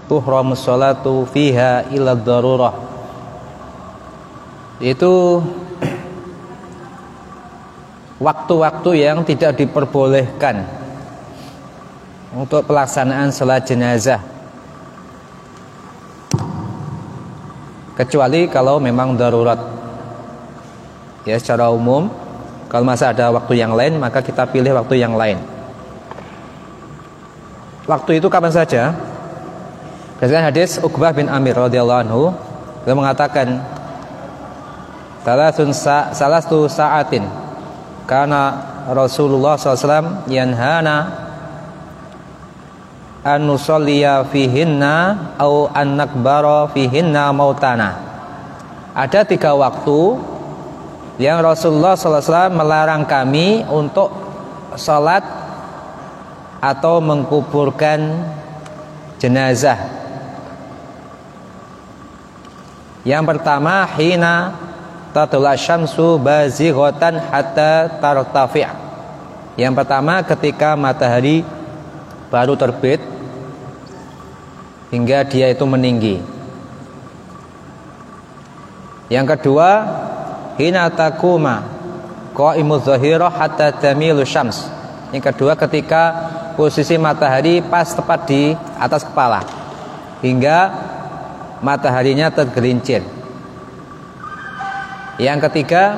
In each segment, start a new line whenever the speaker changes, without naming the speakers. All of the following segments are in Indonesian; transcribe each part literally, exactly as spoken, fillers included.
tuhramus sholatu fiha illa darurah, itu waktu-waktu yang tidak diperbolehkan untuk pelaksanaan salat jenazah, kecuali kalau memang darurat. Ya, secara umum kalau masa ada waktu yang lain, maka kita pilih waktu yang lain. Waktu itu kapan saja? Berdasarkan hadis Uqbah bin Amir radhiyallahu anhu, beliau mengatakan, salasun sa salastu sa'atin karena Rasulullah sallallahu alaihi wasallam yanhana an nusalliya fihinna au an nakbara fihinna mautana. Ada tiga waktu yang Rasulullah sallallahu alaihi wasallam melarang kami untuk salat atau mengkuburkan jenazah. Yang pertama, hina tatla syamsu bazighatan hatta tartafi'. Yang pertama ketika matahari baru terbit hingga dia itu meninggi. Yang kedua, hina takuma qaimuz zahirah hatta tamilu syams. Yang kedua ketika posisi matahari pas tepat di atas kepala hingga mataharinya tergelincir. Yang ketiga,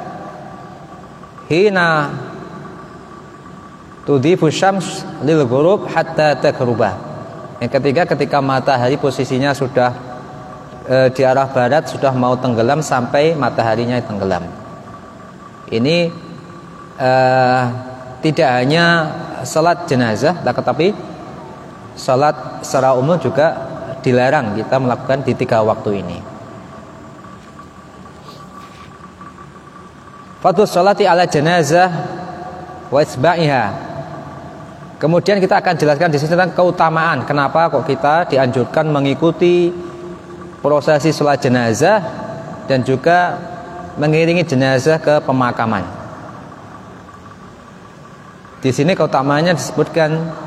hina tudhifu syams lil ghurub hatta taghruba. Yang ketiga ketika matahari posisinya sudah e, di arah barat, sudah mau tenggelam sampai mataharinya tenggelam. Ini e, tidak hanya salat jenazah, tetapi salat secara umum juga dilarang kita melakukan di tiga waktu ini. Fadhlu sholati ala janazah wa isba'iha. Kemudian kita akan jelaskan di sini tentang keutamaan kenapa kok kita dianjurkan mengikuti prosesi sholat jenazah dan juga mengiringi jenazah ke pemakaman. Di sini keutamaannya disebutkan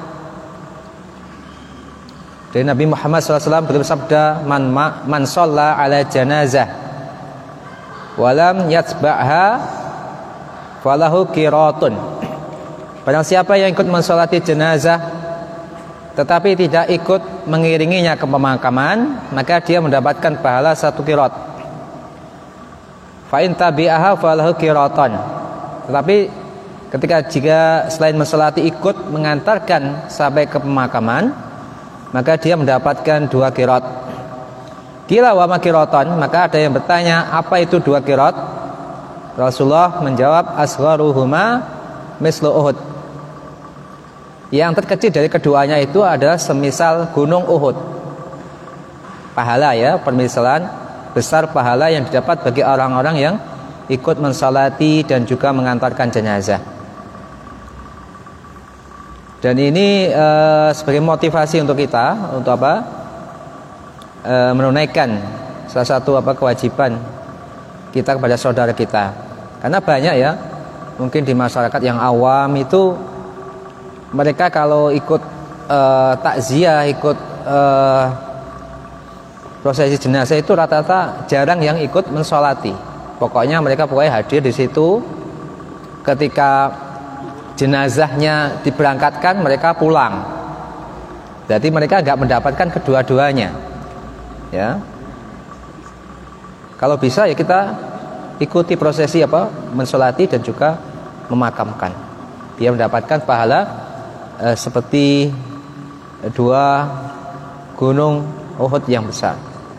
dari Nabi Muhammad shallallahu alaihi wasallam bersabda, man ma, man shalla ala janazah walam yatsba'ha falahu qiratun. Barang siapa yang ikut mensolati jenazah tetapi tidak ikut mengiringinya ke pemakaman, maka dia mendapatkan pahala satu qirat. Fa in tabi'aha falahu qiratan. Tetapi ketika jika selain mensolati ikut mengantarkan sampai ke pemakaman, maka dia mendapatkan dua qirat. Qila wa ma qiratan, maka ada yang bertanya, apa itu dua qirat? Rasulullah menjawab, asgharuhuma mislu Uhud. Yang terkecil dari keduanya itu adalah semisal gunung Uhud. Pahala ya, permisalan besar pahala yang didapat bagi orang-orang yang ikut mensalati dan juga mengantarkan jenazah. Dan ini e, sebagai motivasi untuk kita untuk apa? E, menunaikan salah satu apa kewajiban kita kepada saudara kita. Karena banyak ya, mungkin di masyarakat yang awam itu mereka kalau ikut uh, takziah, ikut uh, prosesi jenazah itu rata-rata jarang yang ikut mensolati. Pokoknya mereka pokoknya hadir di situ. Ketika jenazahnya diberangkatkan, mereka pulang. Jadi mereka nggak mendapatkan kedua-duanya. Ya. Kalau bisa ya kita ikuti prosesi apa mensolati dan juga memakamkan. Dia mendapatkan pahala Eh, seperti dua gunung Uhud yang besar.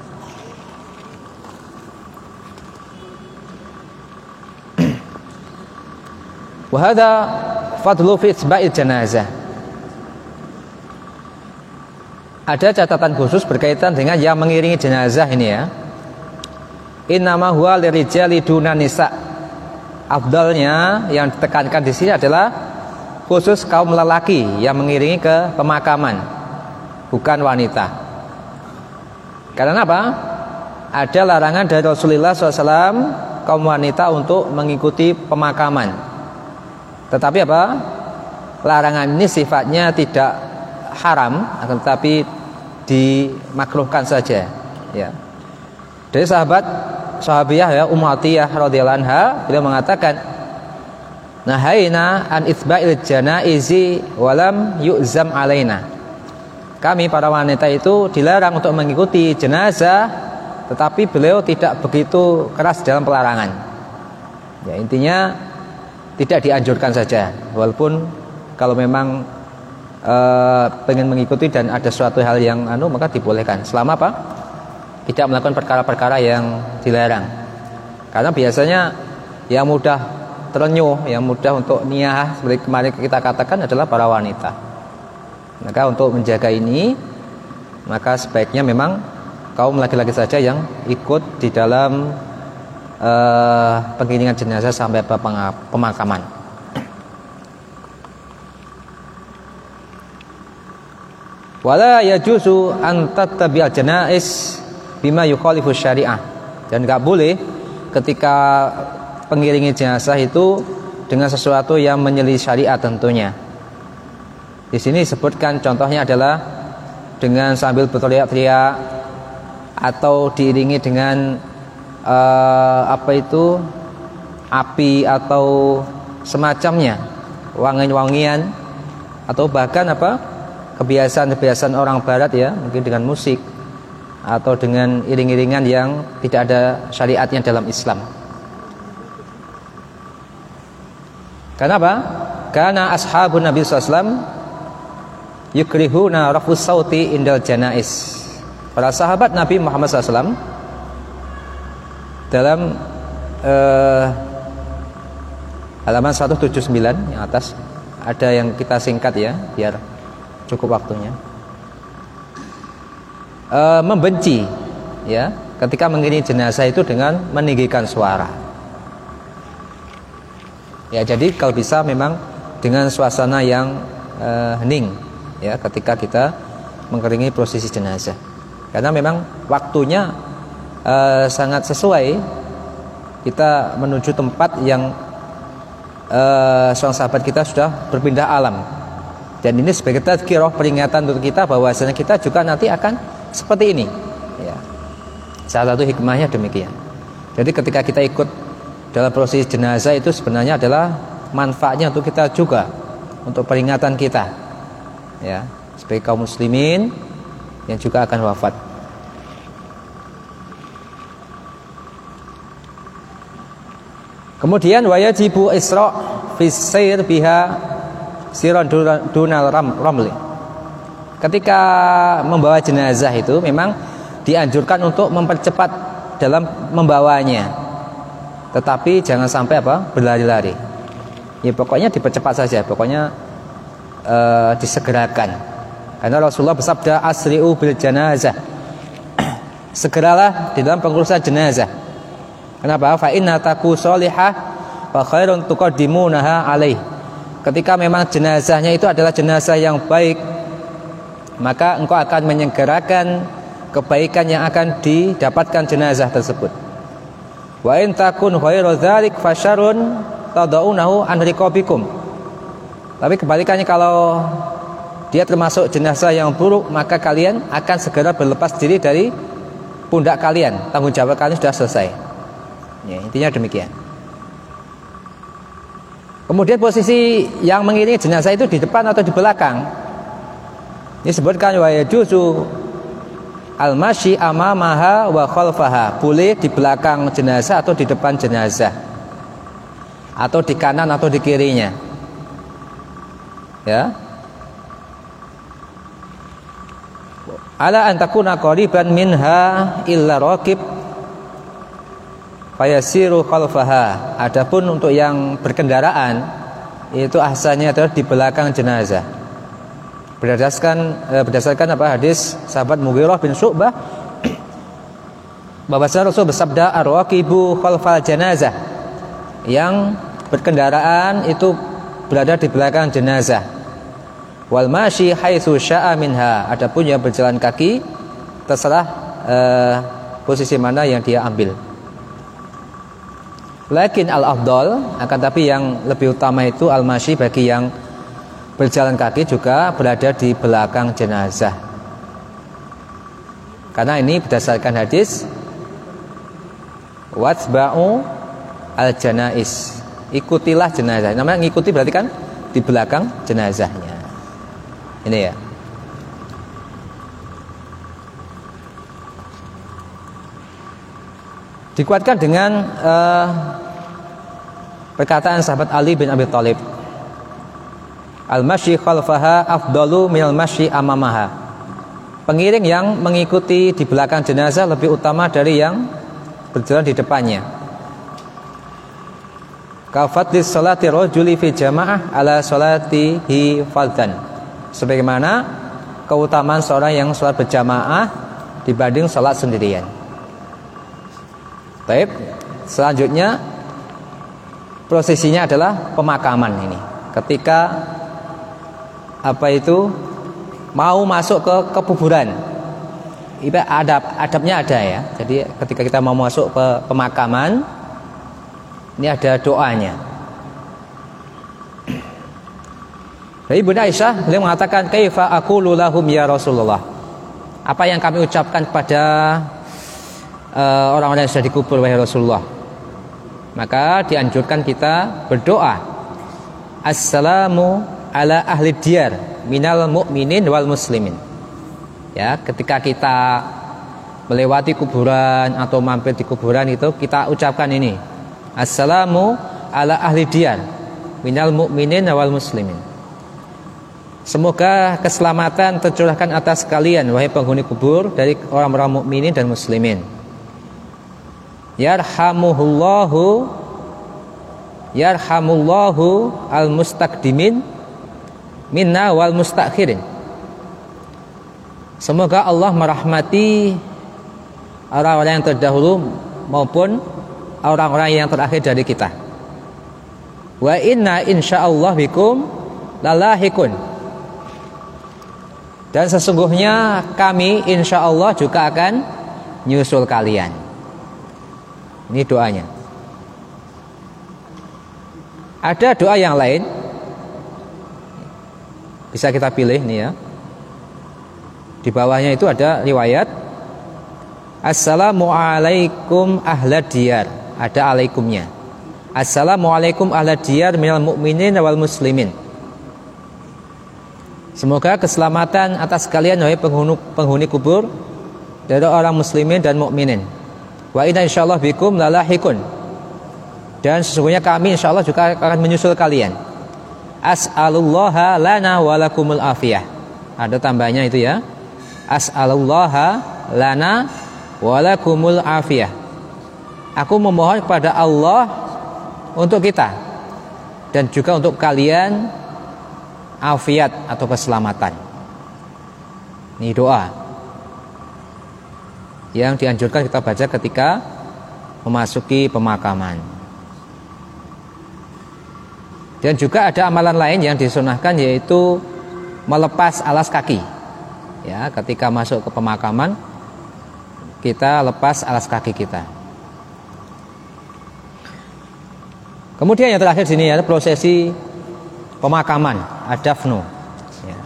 Wa hadza fadlu fi isba'il janazah. Ada catatan khusus berkaitan dengan yang mengiringi jenazah ini ya. Innama huwa lirijali duna nisa. Afdalnya yang ditekankan di sini adalah khusus kaum lelaki yang mengiringi ke pemakaman, bukan wanita. Karena apa? Ada larangan dari Rasulullah shallallahu alaihi wasallam kaum wanita untuk mengikuti pemakaman. Tetapi apa? Larangan ini sifatnya tidak haram, tetapi dimakruhkan saja, ya. Dari sahabat sahabiyah ya Ummu Atiyah radhiyallahu anha, beliau mengatakan, nahaina an itsba'il janaizi walam yu'zam alaina. Kami para wanita itu dilarang untuk mengikuti jenazah, tetapi beliau tidak begitu keras dalam pelarangan. Ya, intinya tidak dianjurkan saja, walaupun kalau memang Uh, pengen mengikuti dan ada suatu hal yang anu, maka dibolehkan selama apa? Tidak melakukan perkara-perkara yang dilarang. Karena biasanya yang mudah terenyuh, yang mudah untuk niyah seperti kemarin kita katakan adalah para wanita. Maka untuk menjaga ini, maka sebaiknya memang kaum laki-laki saja yang ikut di dalam uh, pengiringan jenazah sampai pemakaman. Wala yajuzu an tattabi'al janaiz bima yukhalifu syariah, dan enggak boleh ketika pengiringi jenazah itu dengan sesuatu yang menyelisih syariat tentunya. Di sini disebutkan contohnya adalah dengan sambil berteriak-teriak atau diiringi dengan uh, apa itu api atau semacamnya, wangi-wangian, atau bahkan apa kebiasaan-kebiasaan orang barat ya, mungkin dengan musik atau dengan iring-iringan yang tidak ada syariatnya dalam Islam. Kenapa? Karena ashabun Nabi sallallahu alaihi wasallam yukrihuna rafus sauti indal janais. Para sahabat Nabi Muhammad sallallahu alaihi wasallam dalam uh, halaman seratus tujuh puluh sembilan yang atas ada yang kita singkat ya biar cukup waktunya. E, membenci ya ketika mengiringi jenazah itu dengan meninggikan suara. Ya, jadi kalau bisa memang dengan suasana yang e, hening ya ketika kita mengiringi prosesi jenazah. Karena memang waktunya e, sangat sesuai kita menuju tempat yang e, seorang sahabat kita sudah berpindah alam. Dan ini sebagai tazkirah, peringatan untuk kita bahwasanya kita juga nanti akan seperti ini. Ya. Salah satu hikmahnya demikian. Jadi ketika kita ikut dalam proses jenazah itu sebenarnya adalah manfaatnya untuk kita juga, untuk peringatan kita. Ya, sebagai kaum muslimin yang juga akan wafat. Kemudian wajibu isra' fi sayr biha siron dunal ramli. Ketika membawa jenazah itu memang dianjurkan untuk mempercepat dalam membawanya, tetapi jangan sampai apa berlari-lari. Ya pokoknya dipercepat saja, pokoknya uh, disegerakan. Karena Rasulullah bersabda asri'u bil janazah. Segeralah di dalam pengurusan jenazah. Kenapa? Fa inna taku sholihah wa khairun tuqaddimunaha alaih. Ketika memang jenazahnya itu adalah jenazah yang baik, maka engkau akan menyegerakan kebaikan yang akan didapatkan jenazah tersebut. Wa in takun ghairu dzalik fasyarun tadaunahu an riqabikum. Tapi kebalikannya, kalau dia termasuk jenazah yang buruk, maka kalian akan segera berlepas diri dari pundak kalian. Tanggung jawab kalian sudah selesai. Ya, intinya demikian. Kemudian posisi yang mengiringi jenazah itu di depan atau di belakang. Ini disebutkan wa yajuzu al-masyi amamaha wa khalfaha. Boleh di belakang jenazah atau di depan jenazah, atau di kanan atau di kirinya. Ya. Ala an takuna qariban minha illa raqib fayasiru khalfaha. Adapun untuk yang berkendaraan itu ahsannya adalah di belakang jenazah. Berdasarkan eh, berdasarkan apa hadis sahabat Mughirah bin Syu'bah bahwasanya Rasul bersabda ar-raqibu khalfal janazah. Yang berkendaraan itu berada di belakang jenazah. Wal masyi haitsu syaa minha. Adapun yang berjalan kaki terserah eh, posisi mana yang dia ambil. Lakin al-afdal, akan tapi yang lebih utama itu al-masyi, bagi yang berjalan kaki juga berada di belakang jenazah. Karena ini berdasarkan hadis watba'u al-janais, ikutilah jenazah. Namanya ngikuti berarti kan di belakang jenazahnya. Ini ya. Dikuatkan dengan uh, perkataan sahabat Ali bin Abi Thalib, al-masyi khalfaha afdalu minal masyi amamaha. Pengiring yang mengikuti di belakang jenazah lebih utama dari yang berjalan di depannya. Kafadlis salati rajuli fi jamaah ala salatihi fardhan. Sebagaimana keutamaan seorang yang salat berjamaah dibanding salat sendirian. Baik, selanjutnya prosesinya adalah pemakaman ini. Ketika apa itu mau masuk ke kekuburan, ibarat adab adabnya ada ya. Jadi ketika kita mau masuk ke pemakaman, ini ada doanya. Dari Bunda Aisyah, beliau mengatakan, kaifa aqulu lahum ya Rasulullah. Apa yang kami ucapkan kepada uh, orang-orang yang sudah dikubur wahai Rasulullah? Maka dianjurkan kita berdoa, assalamu ala ahli diyar minal mu'minin wal muslimin. Ya, ketika kita melewati kuburan atau mampir di kuburan itu, kita ucapkan ini, assalamu ala ahli diyar minal mu'minin wal muslimin. Semoga keselamatan tercurahkan atas kalian wahai penghuni kubur dari orang-orang mukminin dan muslimin. Yarhamuhullahu yarhamullahu al-mustaqdimin minna wal mustakhirin. Semoga Allah merahmati orang-orang yang terdahulu maupun orang-orang yang terakhir dari kita. Wa inna insyaallah bikum lalahikun. Dan sesungguhnya kami insyaallah juga akan nyusul kalian. Ini doanya. Ada doa yang lain, bisa kita pilih nih ya. Di bawahnya itu ada riwayat assalamualaikum ahlad diyar, ada alaikumnya. Assalamualaikum ahlad diyar minal mu'minin wal muslimin. Semoga keselamatan atas kalian wahai penghuni, penghuni kubur dari orang muslimin dan mukminin. Wa inna insyaallah bikum lalahikun. Dan sesungguhnya kami insyaallah juga akan menyusul kalian. As'alullaha lana wa lakumul afiyah. Ada tambahnya itu ya. As'alullaha lana wa lakumul afiyah. Aku memohon kepada Allah untuk kita dan juga untuk kalian afiat atau keselamatan. Ini doa yang dianjurkan kita baca ketika memasuki pemakaman. Dan juga ada amalan lain yang disunahkan, yaitu melepas alas kaki. Ya, ketika masuk ke pemakaman kita lepas alas kaki kita. Kemudian yang terakhir sini ya, prosesi pemakaman, adafnu. Ya.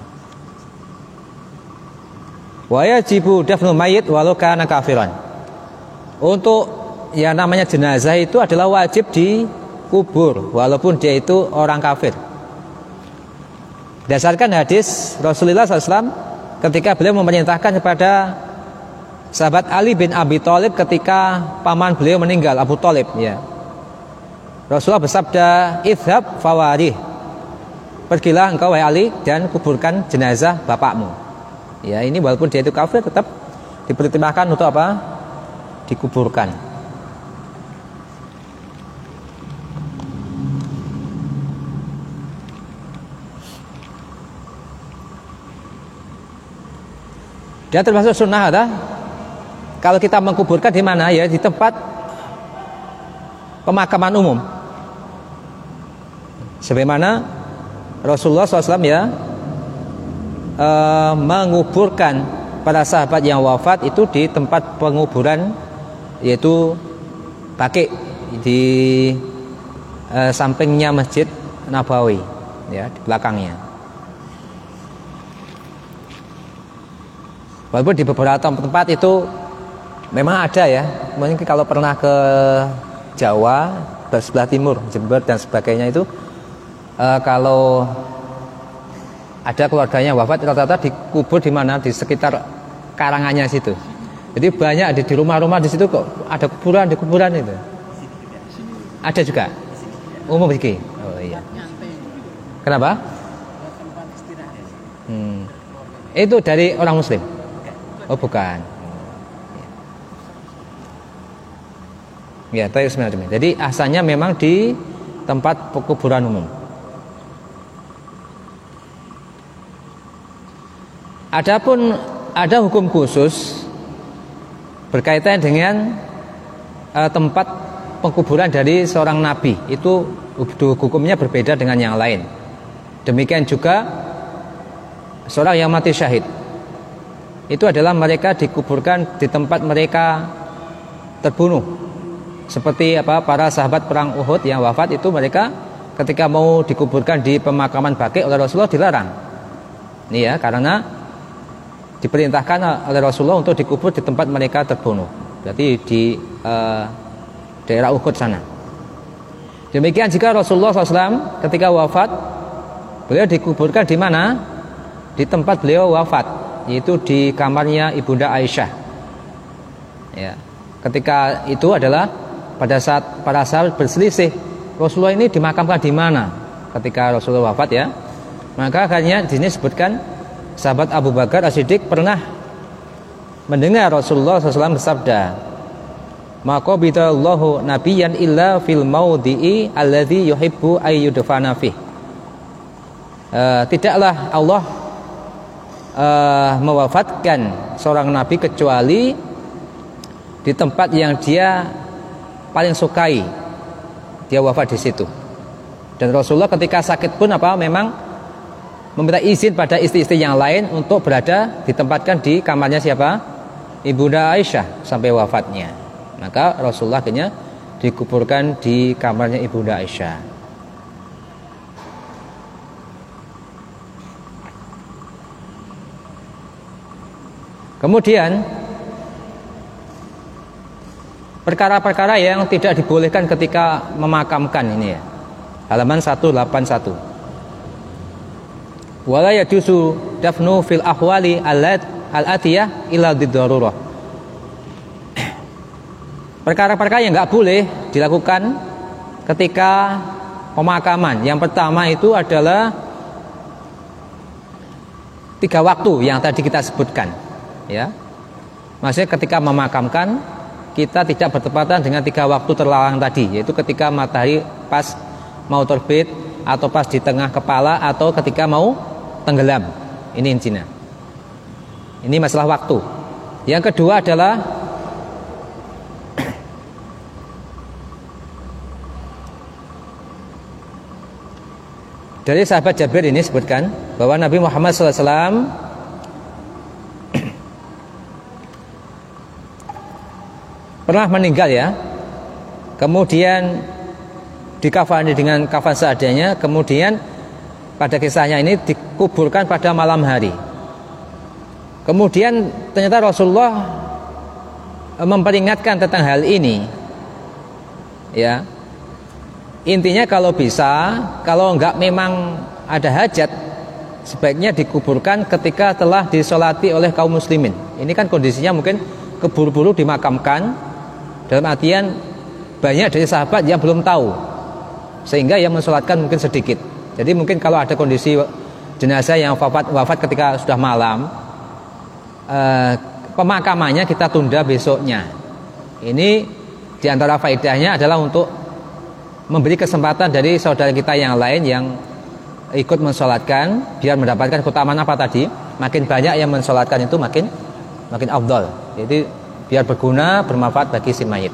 Wa yajibu dafnu mayit walau kana kafiran. Untuk yang namanya jenazah itu adalah wajib dikubur walaupun dia itu orang kafir. Berdasarkan hadis Rasulullah shallallahu alaihi wasallam ketika beliau memerintahkan kepada sahabat Ali bin Abi Thalib ketika paman beliau meninggal, Abu Thalib ya. Rasulullah bersabda, idhab fawarih, pergilah engkau wahai Ali dan kuburkan jenazah bapakmu. Ya, ini walaupun dia itu kafir tetap dipertimbangkan untuk apa? Dikuburkan. Dan termasuk sunnah ada kalau kita mengkuburkan di mana ya, di tempat pemakaman umum. Sebagaimana Rasulullah shallallahu alaihi wasallam ya e, menguburkan para sahabat yang wafat itu di tempat penguburan, yaitu Baqi di e, sampingnya Masjid Nabawi ya, di belakangnya. Walaupun di beberapa tempat itu memang ada ya. Mungkin kalau pernah ke Jawa, sebelah timur, Jember dan sebagainya itu uh, kalau ada keluarganya wafat rata-rata dikubur di mana, di sekitar karangannya situ. Jadi banyak di, di rumah-rumah di situ kok ada kuburan di kuburan itu. Ada juga. Umum begini. Oh iya. Kenapa? Hmm. Itu dari orang Muslim. Oh bukan. Ya, jadi asalnya memang di tempat kuburan umum. Adapun ada hukum khusus berkaitan dengan uh, tempat pengkuburan dari seorang nabi. Itu hukumnya berbeda dengan yang lain. Demikian juga seorang yang mati syahid. Itu adalah mereka dikuburkan di tempat mereka terbunuh. Seperti apa para sahabat perang Uhud yang wafat itu mereka ketika mau dikuburkan di pemakaman Baqi oleh Rasulullah dilarang. Ini ya, karena diperintahkan oleh Rasulullah untuk dikubur di tempat mereka terbunuh. Berarti di uh, daerah Uhud sana. Demikian jika Rasulullah shallallahu alaihi wasallam ketika wafat, beliau dikuburkan di mana? Di tempat beliau wafat, yaitu di kamarnya ibunda Aisyah. Ya, ketika itu adalah pada saat para sahabat berselisih, Rasulullah ini dimakamkan di mana ketika Rasulullah wafat ya. Maka akhirnya di sini disebutkan sahabat Abu Bakar As-Siddiq pernah mendengar Rasulullah shallallahu alaihi wasallam bersabda, "Maqabidallahu nabiyyan illa fil maudhi'i alladhi yuhibbu ay yudfana fih." Uh, tidaklah Allah uh, mewafatkan seorang nabi kecuali di tempat yang dia paling sukai, dia wafat di situ. Dan Rasulullah ketika sakit pun apa memang meminta izin pada istri-istri yang lain untuk berada ditempatkan di kamarnya siapa? Ibunda Aisyah sampai wafatnya. Maka Rasulullah akhirnya dikuburkan di kamarnya ibunda Aisyah. Kemudian perkara-perkara yang tidak dibolehkan ketika memakamkan ini ya. Halaman seratus delapan puluh satu. Wala yajuzu dafnu fil ahwali al-atiyah illa didarurah. Perkara-perkara yang enggak boleh dilakukan ketika pemakaman. Yang pertama itu adalah tiga waktu yang tadi kita sebutkan ya. Maksudnya ketika memakamkan kita tidak bertepatan dengan tiga waktu terlarang tadi, yaitu ketika matahari pas mau terbit, atau pas di tengah kepala, atau ketika mau tenggelam. Ini intinya. Ini masalah waktu. Yang kedua adalah dari sahabat Jabir ini sebutkan bahwa Nabi Muhammad shallallahu alaihi wasallam pernah meninggal ya, kemudian dikafani dengan kafan seadanya, kemudian pada kisahnya ini dikuburkan pada malam hari. Kemudian ternyata Rasulullah memperingatkan tentang hal ini ya. Intinya kalau bisa, kalau enggak memang ada hajat, sebaiknya dikuburkan ketika telah disolati oleh kaum muslimin. Ini kan kondisinya mungkin keburu-buru dimakamkan, dalam artian banyak dari sahabat yang belum tahu, sehingga yang mensolatkan mungkin sedikit. Jadi mungkin kalau ada kondisi jenazah yang wafat, wafat ketika sudah malam, eh, pemakamannya kita tunda besoknya. Ini diantara faedahnya adalah untuk memberi kesempatan dari saudara kita yang lain yang ikut mensolatkan, biar mendapatkan keutamaan apa tadi. Makin banyak yang mensolatkan itu makin makin afdal. Jadi biar berguna, bermanfaat bagi si mayit.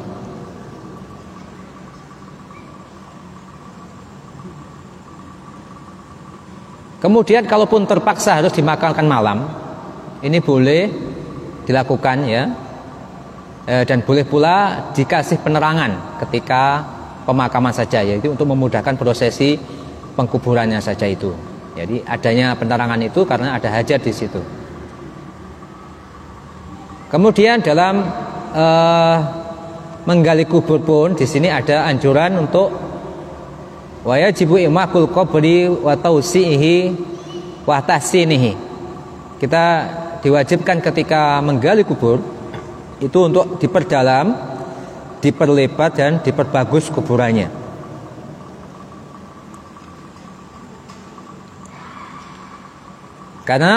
Kemudian kalaupun terpaksa harus dimakamkan malam, ini boleh dilakukan ya, e, dan boleh pula dikasih penerangan ketika pemakaman saja, yaitu untuk memudahkan prosesi pengkuburannya saja itu. Jadi adanya penerangan itu karena ada hajat di situ. Kemudian dalam uh, menggali kubur pun di sini ada anjuran untuk wa yajibu imakul qabri wa tausihi wa tahsinihi. Kita diwajibkan ketika menggali kubur itu untuk diperdalam, diperlebar dan diperbagus kuburannya. Karena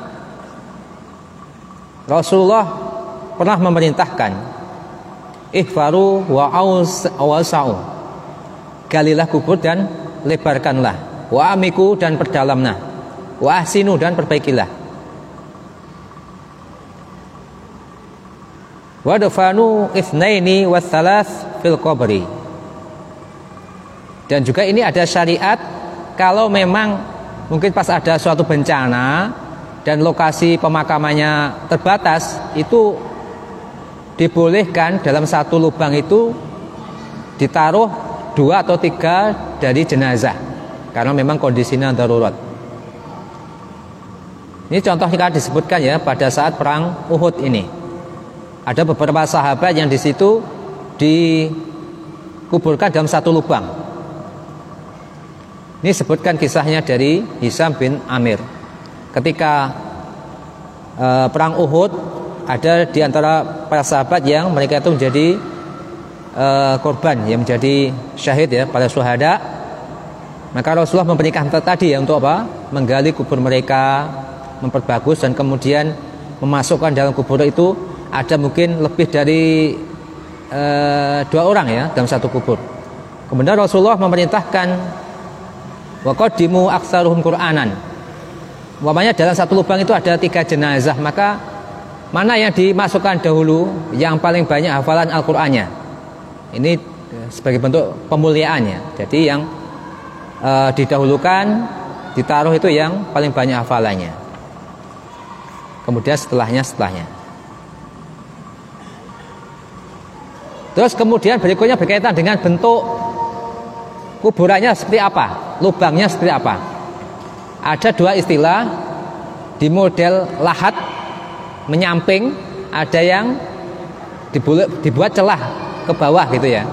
Rasulullah pernah memerintahkan ihfaru wa awsa'u, galilah kubur dan lebarkanlah, wa amiku dan perdalamlah, wa ahsinu dan perbaikilah, wa dafanu itsnaini wa thalath fil qabri. Dan juga ini ada syariat kalau memang mungkin pas ada suatu bencana dan lokasi pemakamannya terbatas, itu dibolehkan dalam satu lubang itu ditaruh dua atau tiga dari jenazah karena memang kondisinya darurat. Ini contohnya disebutkan ya pada saat perang Uhud ini. Ada beberapa sahabat yang di situ dikuburkan dalam satu lubang. Ini sebutkan kisahnya dari Hisam bin Amir. Ketika e, perang Uhud, ada di antara para sahabat yang mereka itu menjadi e, korban, yang menjadi syahid ya, para syuhada. Maka Rasulullah memberikan tadi ya untuk apa? Menggali kubur mereka, memperbagus dan kemudian memasukkan dalam kubur itu ada mungkin lebih dari e, dua orang ya dalam satu kubur. Kemudian Rasulullah memerintahkan wa qaddimu aktsaruhum Qur'anan. Umpamanya dalam satu lubang itu ada tiga jenazah, maka mana yang dimasukkan dahulu yang paling banyak hafalan Al-Qur'annya. Ini sebagai bentuk pemuliaannya. Jadi yang e, didahulukan, ditaruh itu yang paling banyak hafalannya. Kemudian setelahnya setelahnya. Terus kemudian berikutnya berkaitan dengan bentuk kuburannya seperti apa, lubangnya seperti apa. Ada dua istilah di model lahat menyamping, ada yang dibuat celah ke bawah gitu ya.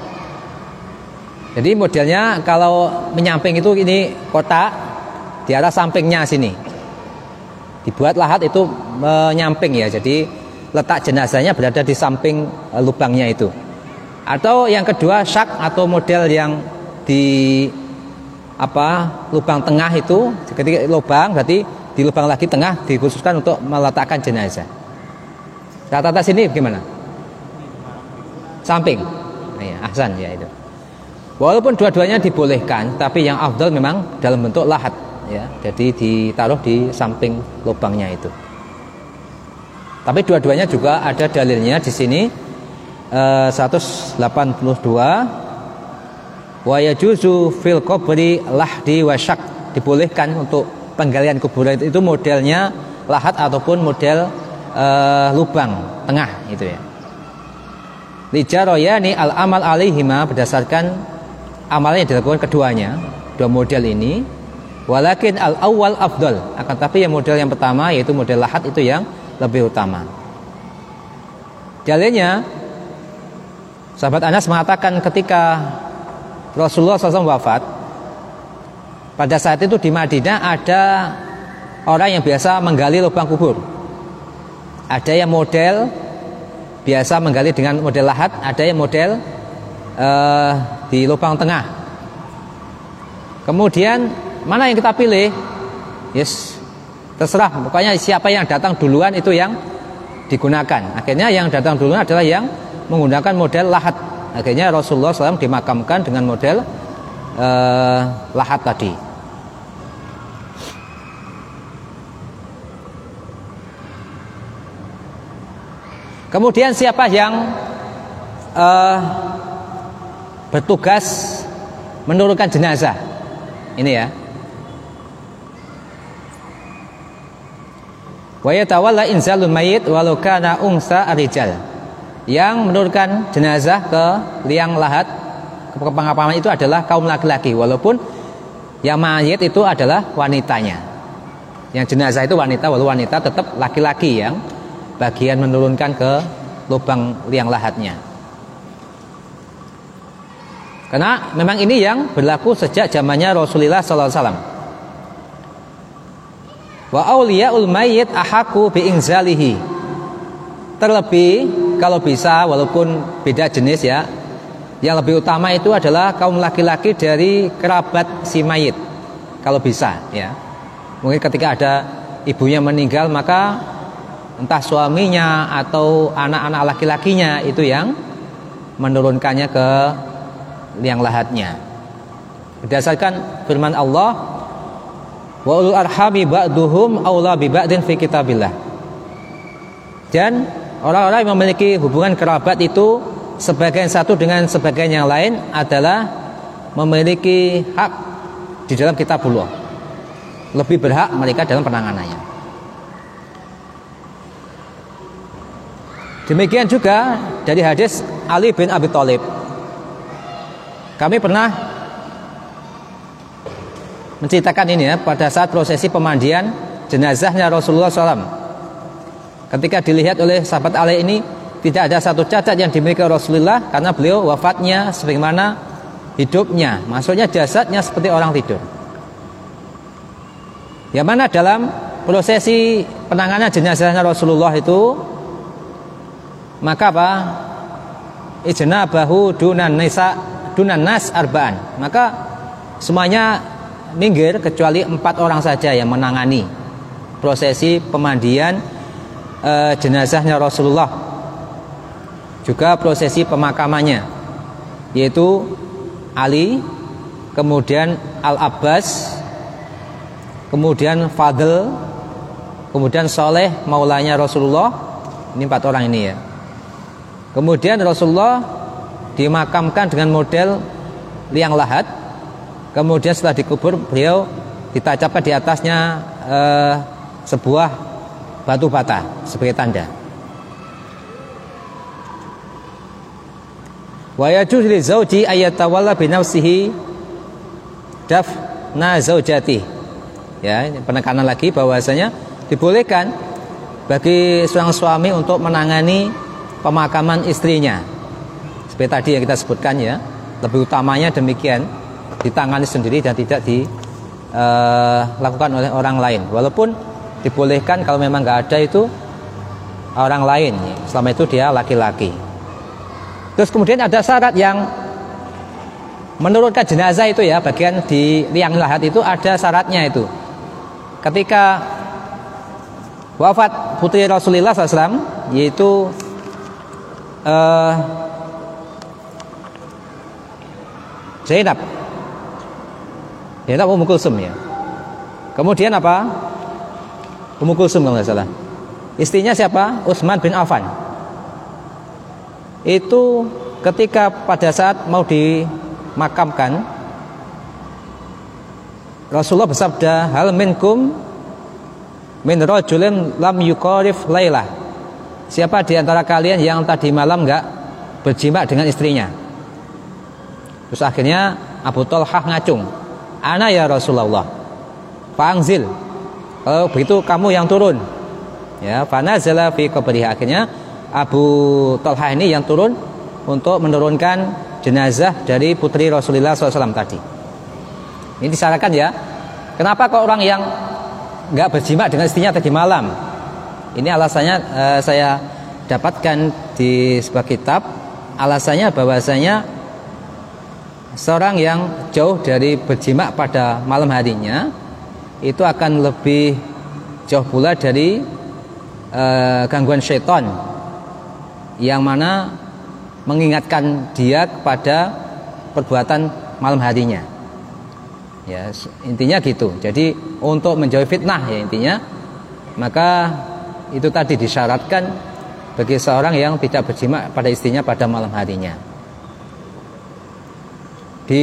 Jadi modelnya kalau menyamping itu ini kotak, di arah sampingnya sini dibuat lahat itu menyamping ya. Jadi letak jenazahnya berada di samping lubangnya itu. Atau yang kedua syak atau model yang di apa lubang tengah itu, ketika lubang berarti di lubang lagi tengah dikhususkan untuk meletakkan jenazah. Rata atas ini bagaimana? Samping. Nah, ya, ahsan ya itu. Walaupun dua-duanya dibolehkan, tapi yang afdal memang dalam bentuk lahat ya. Jadi ditaruh di samping lubangnya itu. Tapi dua-duanya juga ada dalilnya di sini eh, seratus delapan puluh dua wa yajuzu fil qabri lahdi wa syak, dibolehkan untuk penggalian kuburan itu, itu modelnya lahat ataupun model uh, lubang tengah itu ya. Lijarayani al amal alaihima, berdasarkan amalnya yang dilakukan keduanya, dua model ini. Walakin al awal afdal, akan tapi yang model yang pertama yaitu model lahat itu yang lebih utama. Dalilnya sahabat Anas mengatakan ketika Rasulullah shallallahu alaihi wasallam wafat, pada saat itu di Madinah ada orang yang biasa menggali lubang kubur. Ada yang model biasa menggali dengan model lahat, ada yang model uh, di lubang tengah. Kemudian mana yang kita pilih? Yes, terserah. Pokoknya siapa yang datang duluan itu yang digunakan. Akhirnya yang datang duluan adalah yang menggunakan model lahat. Akhirnya Rasulullah shallallahu alaihi wasallam dimakamkan dengan model uh, lahat tadi. Kemudian siapa yang uh, bertugas menurunkan jenazah? Ini ya. Wa yatawalla inzalul mayyit walau kana unsa ar-rijal. Yang menurunkan jenazah ke liang lahat, ke pemakaman itu adalah kaum laki-laki, walaupun yang mayit itu adalah wanitanya. Yang jenazah itu wanita, walau wanita tetap laki-laki yang bagian menurunkan ke lubang liang lahatnya. Karena memang ini yang berlaku sejak zamannya Rasulullah sallallahu alaihi wasallam. Wa auliyaul mayyit ahaku bi inzalihi. Terlebih kalau bisa, walaupun beda jenis ya, yang lebih utama itu adalah kaum laki-laki dari kerabat si mayit. Kalau bisa ya. Mungkin ketika ada ibunya meninggal, maka entah suaminya atau anak-anak laki-lakinya itu yang menurunkannya ke liang lahatnya. Berdasarkan firman Allah, wa ulul arhami ba'duhum aula bi ba'din fi kitabillah. Dan orang-orang yang memiliki hubungan kerabat itu sebagian satu dengan sebagian yang lain adalah memiliki hak di dalam kitabullah. Lebih berhak mereka dalam penanganannya. Demikian juga dari hadis Ali bin Abi Thalib. Kami pernah menceritakan ini ya, pada saat prosesi pemandian jenazahnya Rasulullah shallallahu alaihi wasallam. Ketika dilihat oleh sahabat Ali ini, tidak ada satu cacat yang dimiliki Rasulullah, karena beliau wafatnya sebagaimana hidupnya, maksudnya jasadnya seperti orang tidur. Yang mana dalam prosesi penanganan jenazahnya Rasulullah itu, maka apa? Ijnabahu dunan nisa dunan nas arba'an. Maka semuanya minggir kecuali empat orang saja yang menangani prosesi pemandian e, jenazahnya Rasulullah, juga prosesi pemakamannya, yaitu Ali, kemudian Al-Abbas, kemudian Fadl, kemudian Soleh maulanya Rasulullah. Ini empat orang ini ya. Kemudian Rasulullah dimakamkan dengan model liang lahat. Kemudian setelah dikubur, beliau ditancapkan di atasnya eh, sebuah batu bata sebagai tanda. Wa yajuz li zauji ayatawalla bi nafsihi dafna zaujati. Ya, penekanan lagi bahwasanya dibolehkan bagi seorang suami untuk menangani pemakaman istrinya. Seperti tadi yang kita sebutkan ya, lebih utamanya demikian, ditangani sendiri dan tidak dilakukan uh, oleh orang lain. Walaupun dibolehkan kalau memang nggak ada itu orang lain, selama itu dia laki-laki. Terus kemudian ada syarat yang menurunkan jenazah itu ya, bagian di liang lahat itu ada syaratnya itu. Ketika wafat putri Rasulullah shallallahu alaihi wasallam, yaitu uh, Zainab, Zainab Ummu Kulsum ya. Kemudian apa? Ummu Kulsum kalau nggak salah. Istrinya siapa? Utsman bin Affan. Itu ketika pada saat mau dimakamkan, Rasulullah bersabda, hal minkum min rajulin lam yuqarif lailah. Siapa di antara kalian yang tadi malam enggak berjima dengan istrinya? Terus akhirnya Abu Thalhah ngacung, ana ya Rasulullah, fa'anzil, kalau begitu kamu yang turun. Ya, fanazala fi qabriha. Akhirnya Abu Thalhah ini yang turun untuk menurunkan jenazah dari putri Rasulullah shallallahu alaihi wasallam tadi. Ini disyaratkan ya. Kenapa kok orang yang nggak berjima dengan istrinya tadi malam? Ini alasannya eh, saya dapatkan di sebuah kitab. Alasannya bahwasanya seorang yang jauh dari berjima pada malam harinya itu akan lebih jauh pula dari eh, gangguan syaitan yang mana mengingatkan dia kepada perbuatan malam harinya. Ya, intinya gitu. Jadi untuk menjauhi fitnah ya intinya, maka itu tadi disyaratkan bagi seorang yang tidak berjima pada istrinya pada malam harinya. Di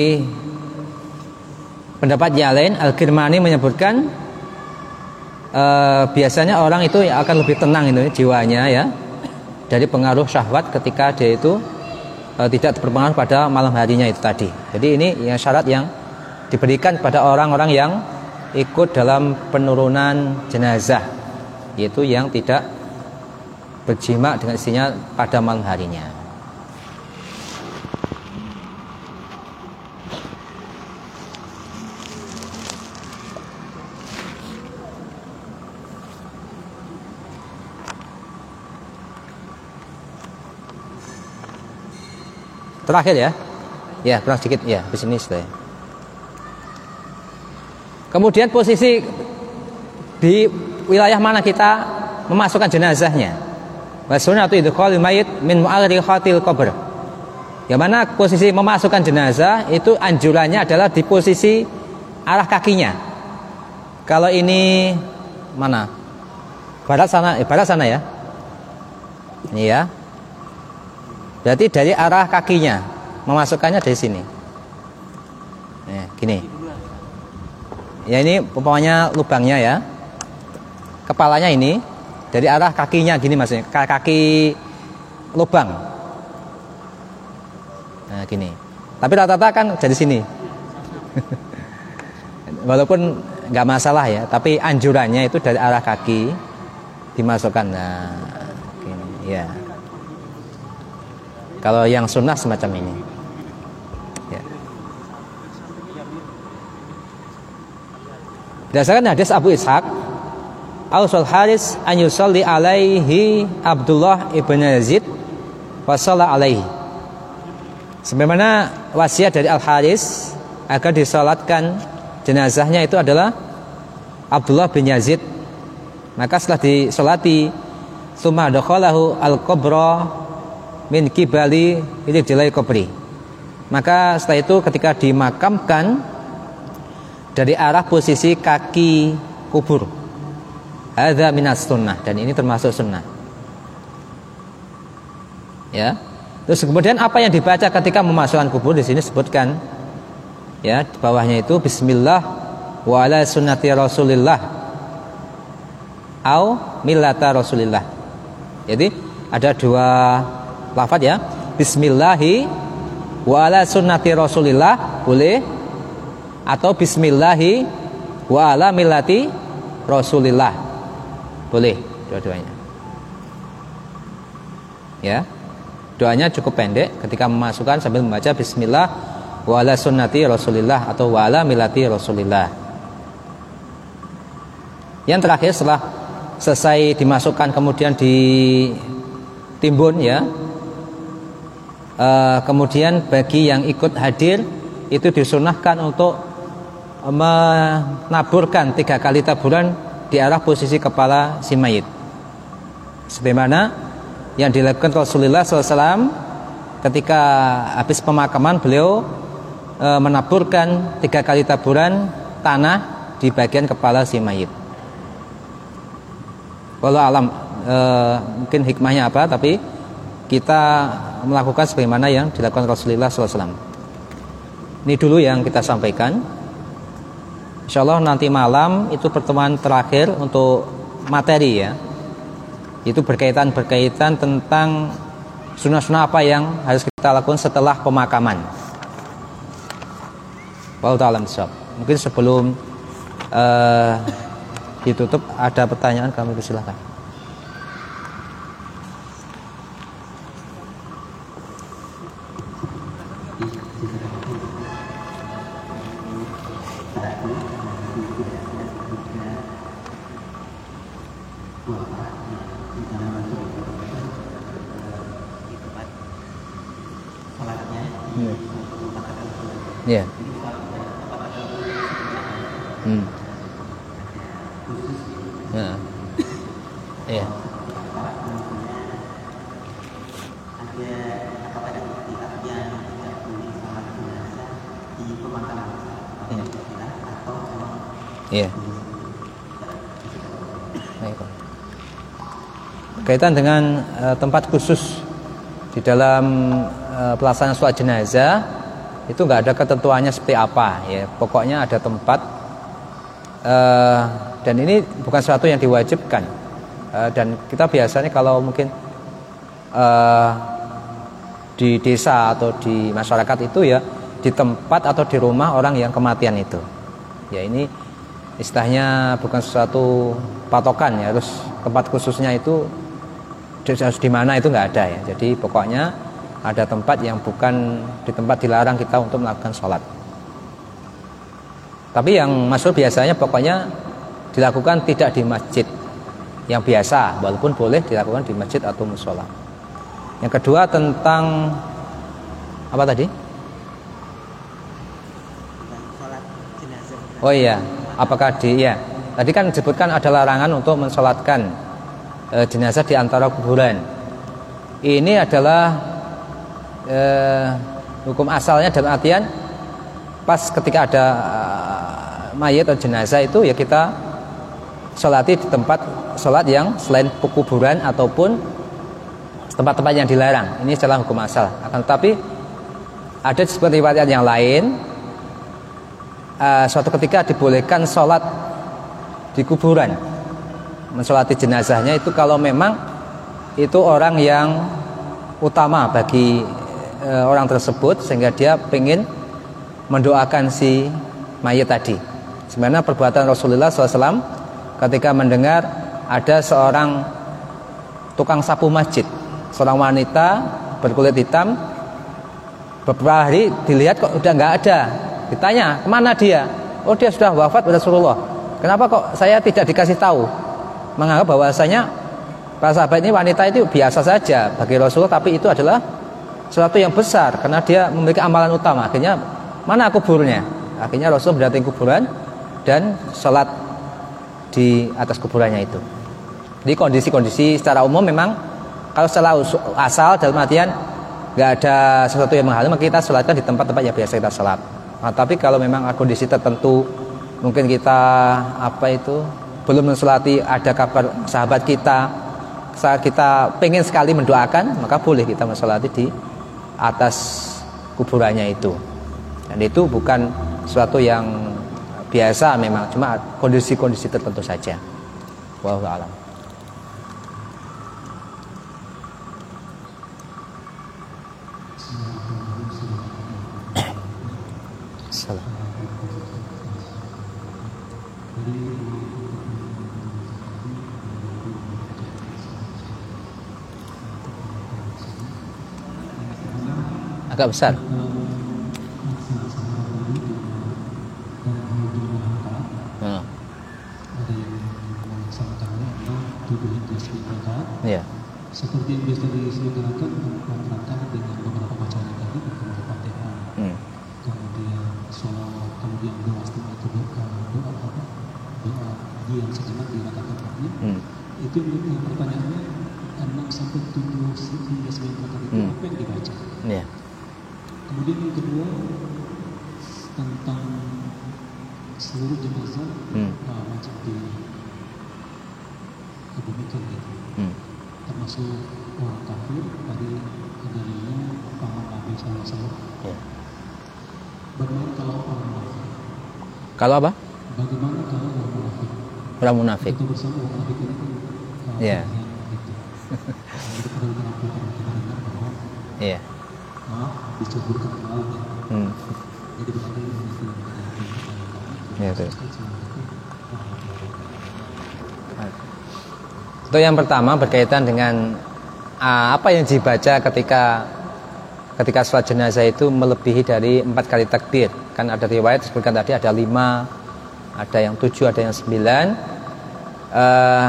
pendapat yang lain, Al-Kirmani menyebutkan e, biasanya orang itu akan lebih tenang itu jiwanya ya dari pengaruh syahwat ketika dia itu e, tidak terpengaruh pada malam harinya itu tadi. Jadi ini ya syarat yang diberikan pada orang-orang yang ikut dalam penurunan jenazah, yaitu yang tidak berjima dengan istrinya pada malam harinya. Terakhir ya, ya kurang sedikit ya, di sini sudah. Kemudian posisi di wilayah mana kita memasukkan jenazahnya. Wa sunnatu idkhalil mayit min mu'arikhatil qabr. Yang mana posisi memasukkan jenazah itu anjurannya adalah di posisi arah kakinya. Kalau ini mana? Barat sana, eh, barat sana ya. Ini ya. Berarti dari arah kakinya, memasukkannya dari sini. Ya, gini. Ya ini umpamanya lubangnya ya. Kepalanya ini dari arah kakinya gini maksudnya, kaki lubang. Nah, gini. Tapi rata-rata kan dari sini. Walaupun nggak masalah ya, tapi anjurannya itu dari arah kaki dimasukkan. Nah, gini ya. Kalau yang sunnah semacam ini ya. Berdasarkan hadis Abu Ishaq Ausul Haris an yusalli alaihi Abdullah ibn Yazid wa shalla alaihi. Sebagaimana wasiat dari Al Haris agar disolatkan jenazahnya itu adalah Abdullah bin Yazid. Maka setelah disolati summa dakhalahu al-qabra min kibali rijlai qabri. Maka setelah itu ketika dimakamkan dari arah posisi kaki kubur. Hadza minas sunnah, dan ini termasuk sunnah. Ya. Terus kemudian apa yang dibaca ketika memasukkan kubur di sini sebutkan ya, di bawahnya itu bismillah wa ala sunnati Rasulillah au millata Rasulillah. Jadi ada dua lafaz ya, bismillahi wa ala sunnati Rasulillah boleh, atau bismillahi wa ala millati Rasulillah boleh, dua-duanya. Ya, doanya cukup pendek ketika memasukkan sambil membaca bismillah wa ala sunnati Rasulillah atau wa ala millati Rasulillah. Yang terakhir setelah selesai dimasukkan kemudian ditimbun ya. Uh, kemudian bagi yang ikut hadir itu disunahkan untuk menaburkan tiga kali taburan di arah posisi kepala si mayit, sebagaimana yang dilakukan Rasulullah shallallahu alaihi wasallam ketika habis pemakaman. Beliau uh, menaburkan tiga kali taburan tanah di bagian kepala si mayit. Wallahu alam, uh, mungkin hikmahnya apa, tapi kita melakukan sebagaimana yang dilakukan Rasulullah shallallahu alaihi wasallam. Ini dulu yang kita sampaikan. Insyaallah nanti malam itu pertemuan terakhir untuk materi ya. Itu berkaitan-berkaitan tentang sunnah-sunnah apa yang harus kita lakukan setelah pemakaman. Wallahu ta'ala bishawab. Mungkin sebelum uh, ditutup ada pertanyaan, kami persilahkan. Ya. Yeah. Hmm. Ya. Iya. Iya. Berkaitan dengan uh, tempat khusus di dalam uh, pelaksanaan sholat jenazah, itu nggak ada ketentuannya seperti apa ya. Pokoknya ada tempat, uh, dan ini bukan sesuatu yang diwajibkan. Uh, dan kita biasanya kalau mungkin uh, di desa atau di masyarakat itu ya di tempat atau di rumah orang yang kematian itu. Ya ini istilahnya bukan sesuatu patokan ya, harus tempat khususnya itu harus di mana itu nggak ada ya. Jadi pokoknya ada tempat yang bukan di tempat dilarang kita untuk melakukan sholat. Tapi yang masyhur biasanya pokoknya dilakukan tidak di masjid yang biasa, walaupun boleh dilakukan di masjid atau musola. Yang kedua tentang apa tadi?
Sholat jenazah.
Oh iya, apakah di ya? Tadi kan disebutkan ada larangan untuk mensolatkan e, jenazah di antara kuburan. Ini adalah e, hukum asalnya dalam artian pas ketika ada e, mayat atau jenazah itu ya kita sholati di tempat sholat yang selain kuburan ataupun tempat-tempat yang dilarang. Ini adalah hukum asal. Akan tetapi ada seperti riwayat yang lain, e, suatu ketika dibolehkan sholat di kuburan, mensolati jenazahnya itu kalau memang itu orang yang utama bagi e, orang tersebut sehingga dia pengen mendoakan si mayat tadi. Sebenarnya perbuatan Rasulullah shallallahu alaihi wasallam ketika mendengar ada seorang tukang sapu masjid, seorang wanita berkulit hitam, beberapa hari dilihat kok udah nggak ada, ditanya kemana dia, oh dia sudah wafat Rasulullah. Kenapa kok saya tidak dikasih tahu? Menganggap bahwasanya para sahabat ini wanita itu biasa saja bagi Rasulullah, tapi itu adalah sesuatu yang besar karena dia memiliki amalan utama. Akhirnya mana kuburnya? Akhirnya Rasul mendatangi kuburan dan sholat di atas kuburannya itu. Di kondisi-kondisi secara umum memang kalau secara asal dalam artian nggak ada sesuatu yang menghalang, maka kita sholatkan di tempat-tempat yang biasa kita sholat. Nah, tapi kalau memang kondisi tertentu, mungkin kita apa itu belum mensolati, ada kabar sahabat kita, saat kita pengen sekali mendoakan, maka boleh kita mensolati di atas kuburannya itu. Dan itu bukan sesuatu yang biasa, memang cuma kondisi-kondisi tertentu saja. Wallahu a'lam. Salam. Agak besar. Hmm. Ya.
Seperti yang biasa diselenggarakan rata-rata dengan beberapa bacaan tadi, beberapa Fatihah, hmm. kemudian sholat, kemudian doa setelah itu doa, doa apa? Doa yang sejenak di rakaat tadi. Hmm. Itu yang pertanyaannya enam sampai tujuh hingga sembilan rakaat itu hmm. apa yang dibaca?
Ya.
Kemudian yang kedua tentang seluruh jenazah hmm. uh, wajib dikebumikan gitu, hmm. termasuk orang kafir dari adanya paman Nabi Sallallahu Alaihi Wasallam. Ya. Bagaimana kalau orang munafik?
Kalau apa?
Bagaimana kalau orang munafik?
Orang munafik.
Kita bersama orang munafik ini kan. Uh,
ya.
Gitu. Kita perlu mengakukan kebenaran bahwa.
Iya.
Maaf, diceburkan ke laut ya. Hmm. Jadi berarti itu
ya, itu. Untuk yang pertama berkaitan dengan uh, apa yang dibaca ketika ketika sholat jenazah itu melebihi dari empat kali takbir. Kan ada riwayat disebutkan tadi ada lima, ada yang tujuh, ada yang sembilan. Uh,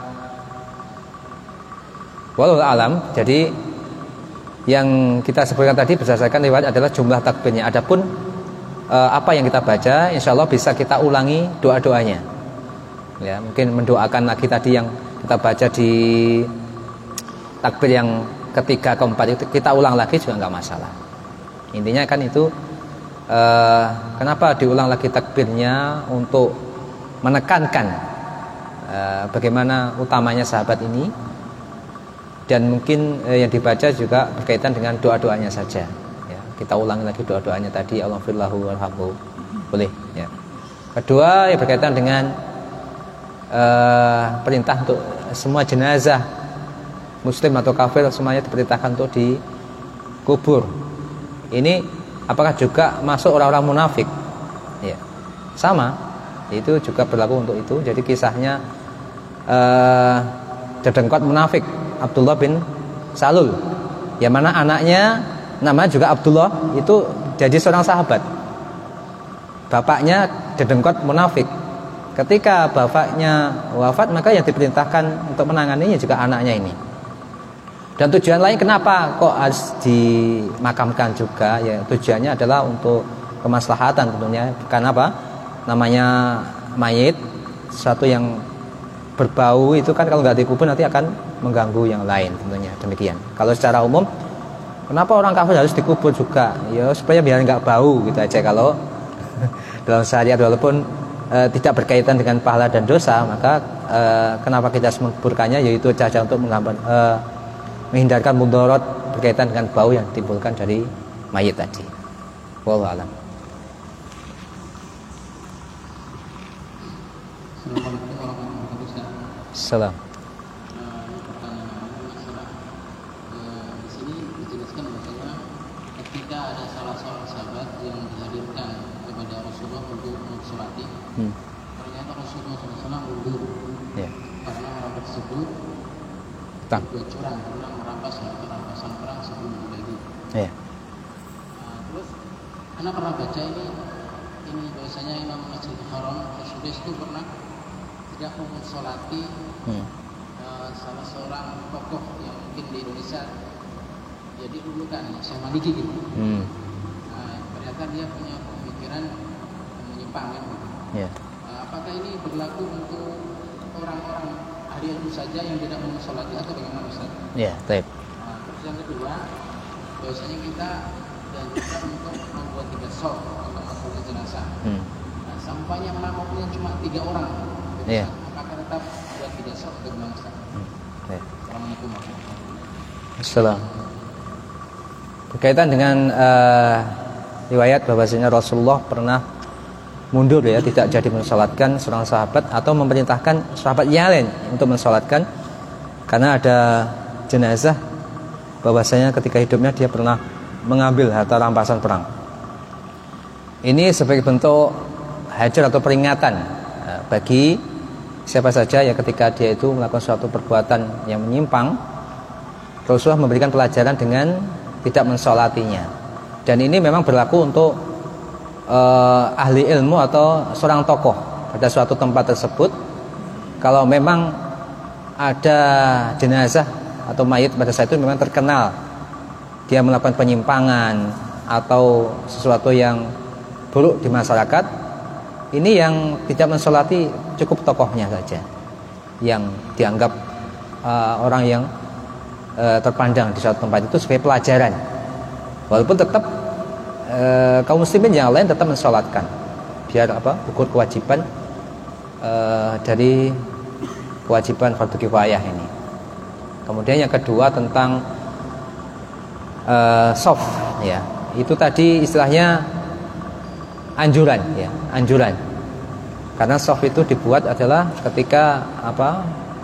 Wallahu alam. Jadi yang kita sebutkan tadi berdasarkan riwayat adalah jumlah takbirnya. Adapun e, apa yang kita baca, insya Allah bisa kita ulangi doa-doanya. Ya, mungkin mendoakan lagi tadi yang kita baca di takbir yang ketiga keempat itu kita ulang lagi juga nggak masalah. Intinya kan itu e, kenapa diulang lagi takbirnya untuk menekankan e, bagaimana utamanya sahabat ini. Dan mungkin eh, yang dibaca juga berkaitan dengan doa-doanya saja. Ya, kita ulangi lagi doa-doanya tadi. Allahumma warhamhu. Boleh. Ya. Kedua, yang berkaitan dengan eh, perintah untuk semua jenazah Muslim atau kafir semuanya diperintahkan untuk dikubur. Ini apakah juga masuk orang-orang munafik? Ya, sama. Itu juga berlaku untuk itu. Jadi kisahnya eh, dedengkot munafik Abdullah bin Salul, yang mana anaknya namanya juga Abdullah, itu jadi seorang sahabat. Bapaknya dedengkot munafik. Ketika bapaknya wafat, maka yang diperintahkan untuk menanganinya juga anaknya ini. Dan tujuan lain kenapa kok harus dimakamkan juga, ya tujuannya adalah untuk kemaslahatan tentunya. Karena apa? Namanya mayit, sesuatu yang berbau itu kan kalau nggak dikubur nanti akan mengganggu yang lain tentunya, demikian. Kalau secara umum, kenapa orang kafir harus dikubur juga? Ya supaya biar nggak bau gitu aja. Kalau dalam syariat walaupun e, tidak berkaitan dengan pahala dan dosa, maka e, kenapa kita harus menguburkannya? Yaitu saja untuk menghambat, e, menghindarkan mudarat berkaitan dengan bau yang ditimbulkan dari mayit tadi. Wallahu a'lam.
Assalamualaikum warahmatullahi wabarakatuh.
Salam.
Pertanyaan masalah di sini dijelaskan bahwasanya ketika ada salah seorang sahabat yang dihadirkan kepada Rasulullah untuk mensolati, hmm. ternyata Rasulullah shallallahu alaihi wasallam mundur, yeah. karena orang tersebut berbuat curang, karena merampas harta rampasan perang sebelum Hudaybiyah. Yeah. Nah, terus Anda pernah baca ini ini bahwasanya Imam Masjidil Haram Rasulullah itu pernah tidak mensolati hmm. uh, salah seorang tokoh yang mungkin di Indonesia jadi dulu kan Syekh Maliki gitu. Hmm. Nah, ternyata dia punya pemikiran yang menyimpang kan. Yeah. Uh, apakah ini berlaku untuk orang-orang ahli ilmu saja yang tidak mensolati atau bagaimana Ustaz?
Ya, yeah, baik.
Nah, terus yang kedua, biasanya kita dianjurkan untuk membuat tiga sof untuk masukkan jenazah. Hmm. Nah, sampainya makmumnya cuma tiga orang.
Iya.
Apakah tetap buat tiga sof untuk bangsa? Hmm. Yeah. Assalamualaikum warahmatullahi wabarakatuh.
Assalamualaikum. Berkaitan dengan uh, riwayat bahwasanya Rasulullah pernah mundur ya, tidak jadi mensalatkan seorang sahabat atau memerintahkan sahabat yang lain untuk mensalatkan karena ada jenazah, bahwasanya ketika hidupnya dia pernah mengambil harta rampasan perang. Ini sebagai bentuk hajar atau peringatan uh, bagi siapa saja ya ketika dia itu melakukan suatu perbuatan yang menyimpang, Rasulullah memberikan pelajaran dengan tidak mensolatinya. Dan ini memang berlaku untuk uh, ahli ilmu atau seorang tokoh pada suatu tempat tersebut. Kalau memang ada jenazah atau mayit pada saat itu memang terkenal dia melakukan penyimpangan atau sesuatu yang buruk di masyarakat, ini yang tidak mensolati cukup tokohnya saja yang dianggap uh, orang yang uh, terpandang di suatu tempat itu sebagai pelajaran, walaupun tetap uh, kaum muslimin yang lain tetap mensolatkan biar apa ukur kewajiban uh, dari kewajiban fardu kifayah ini. Kemudian yang kedua tentang uh, soft ya, itu tadi istilahnya anjuran ya, anjuran. Karena soft itu dibuat adalah ketika apa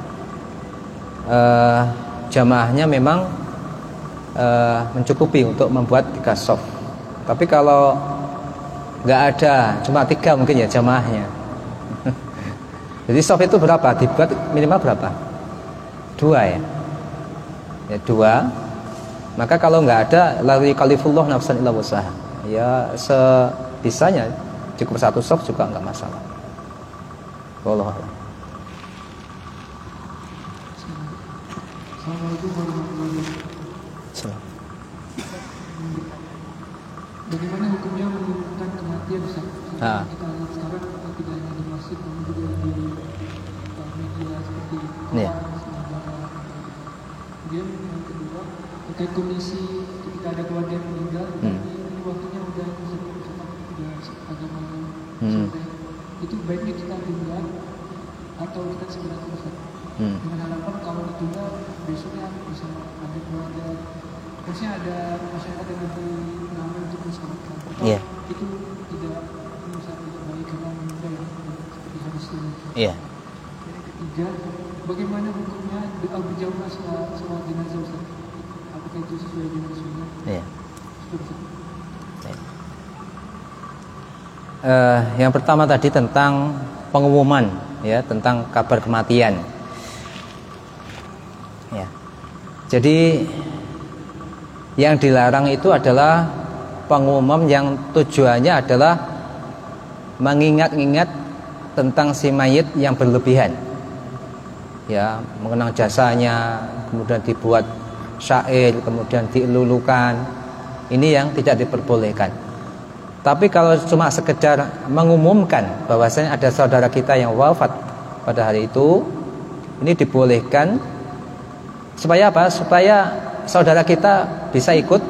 uh, jamaahnya memang uh, mencukupi untuk membuat tiga soft. Tapi kalau nggak ada cuma tiga mungkin ya jamaahnya. Jadi soft itu berapa? Dibuat minimal berapa? Dua ya. Ya dua. Maka kalau nggak ada la yukallifullah nafsan illa wus'aha. Ya sebisanya cukup satu soft juga nggak masalah. Wallahu a'lam.
Assalamualaikum warahmatullahi wabarakatuh. Bagaimana hukumnya mengumumkan kematian Ustaz?
Ah.
Kita lihat sekarang tidak hanya di masjid namun juga di media seperti
yeah.
Kemudian yang kedua terkait kondisi ketika ada keluarga yang meninggal, hmm. ini waktunya udah sudah agak malam hmm. itu baiknya kita tunda atau kita segera selesai hmm. dengan harapan kalau ditunda besoknya bisa ada keluarga, maksudnya ada masyarakat yang nanti nama untuk mensalatkan atau yeah. itu tidak bisa tidak baik karena menunda ya seperti hadis ini.
Yeah.
Yang ketiga, bagaimana hukumnya doa berjamaah setelah sholat jenazah Ustaz? Apakah itu sesuai dengan sunnah?
Iya. Uh, yang pertama tadi tentang pengumuman ya, tentang kabar kematian. Ya. Jadi yang dilarang itu adalah pengumuman yang tujuannya adalah mengingat-ingat tentang si mayit yang berlebihan, ya, mengenang jasanya, kemudian dibuat syair, kemudian dilulukan. Ini yang tidak diperbolehkan. Tapi kalau cuma sekedar mengumumkan bahwasanya ada saudara kita yang wafat pada hari itu, ini dibolehkan. Supaya apa? Supaya saudara kita bisa ikut